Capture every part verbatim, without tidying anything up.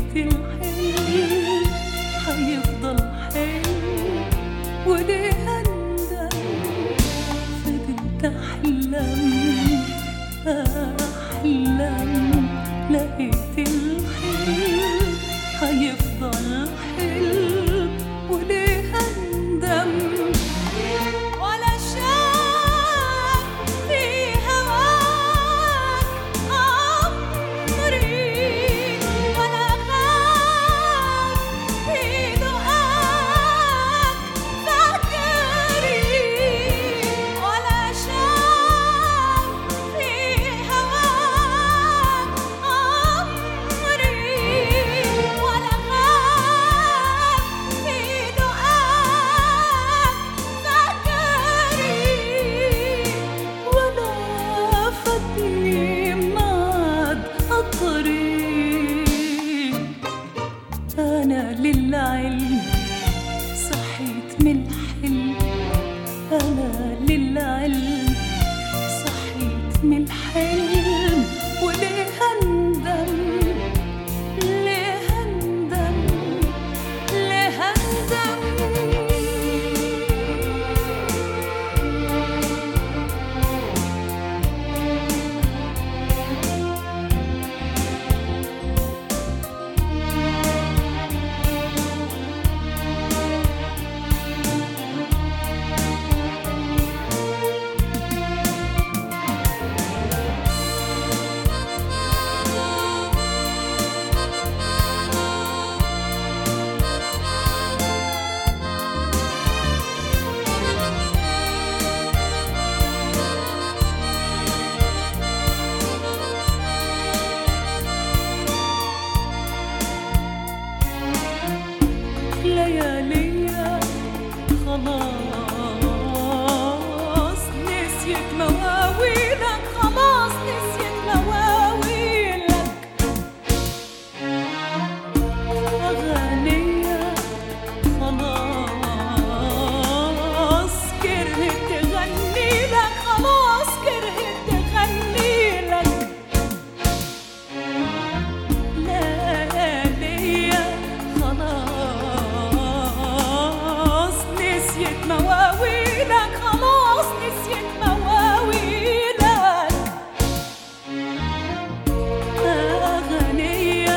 لقيت الحلم هيفضل حلم وليه هندم؟ فضلت أحلم أحلم لقيت الحلم هيفضل حلم وليه هندم؟ ولا شاف في هواك عمري ولا خاف في دعاك فاكري ولا شاف في هواك عمري ولا خاف في دعاك فاكري ولا فاتني ميعاد الطريق. أنا للعلم صحيت من الحلم، أنا للعلم صحيت من الحلم وليه هندم؟ ليه هندم؟ ليه هندم؟ لياليا خلاص نسيت مواويلك، خلاص نسيت مواويلك. أغانيا خلاص كرهت تغني لك، خلاص كرهت تغني لك. لياليا خلاص نسيت مواويلك، خلاص نسيت مواويلك. أغانيا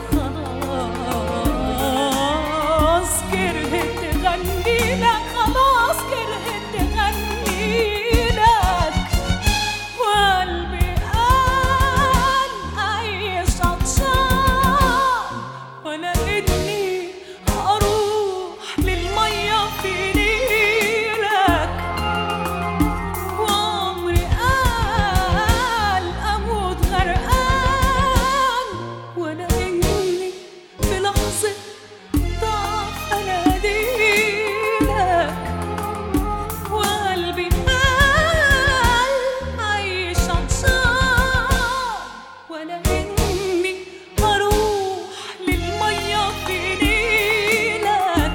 خلاص كرهت تغني لك، خلاص كرهت تغني لك. وقلبي قال عايش عطشان ولا إني أروح للمية في نيلك. وعمري قال أموت غرقان ولا إني في لحظة ضعف أناديلك. وقلبي قال عايش عطشان ولا إني أروح للمية في نيلك.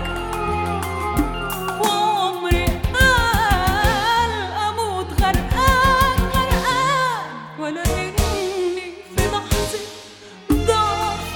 وعمري قال أموت غرقان غرقان ولا إني في لحظة ضعف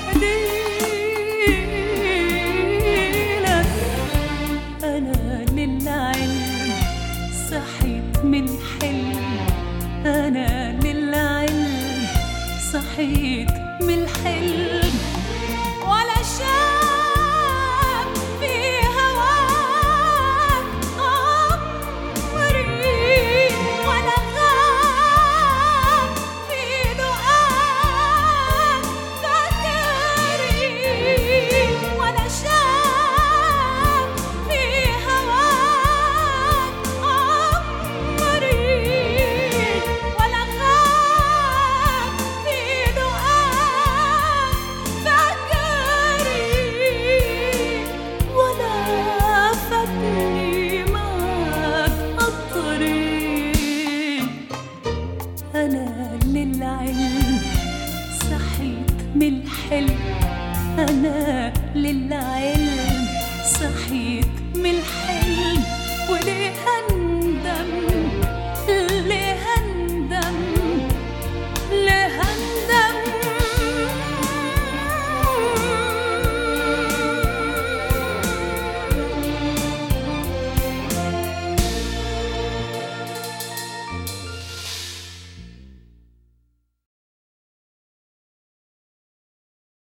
أناديلك. أنا للعلم صحيت من الحلم، أنا للعلم صحيت من الحلم ولا شاف في هواك عمري ولا خاف في دعاك فاكري ولا شاف في هواك عمري ولا خاف في دعاك فاكري ولا فاتني معاك الطريق. أنا للعلم صحيت من الحلم، أنا للعلم صحيت من الحلم وليه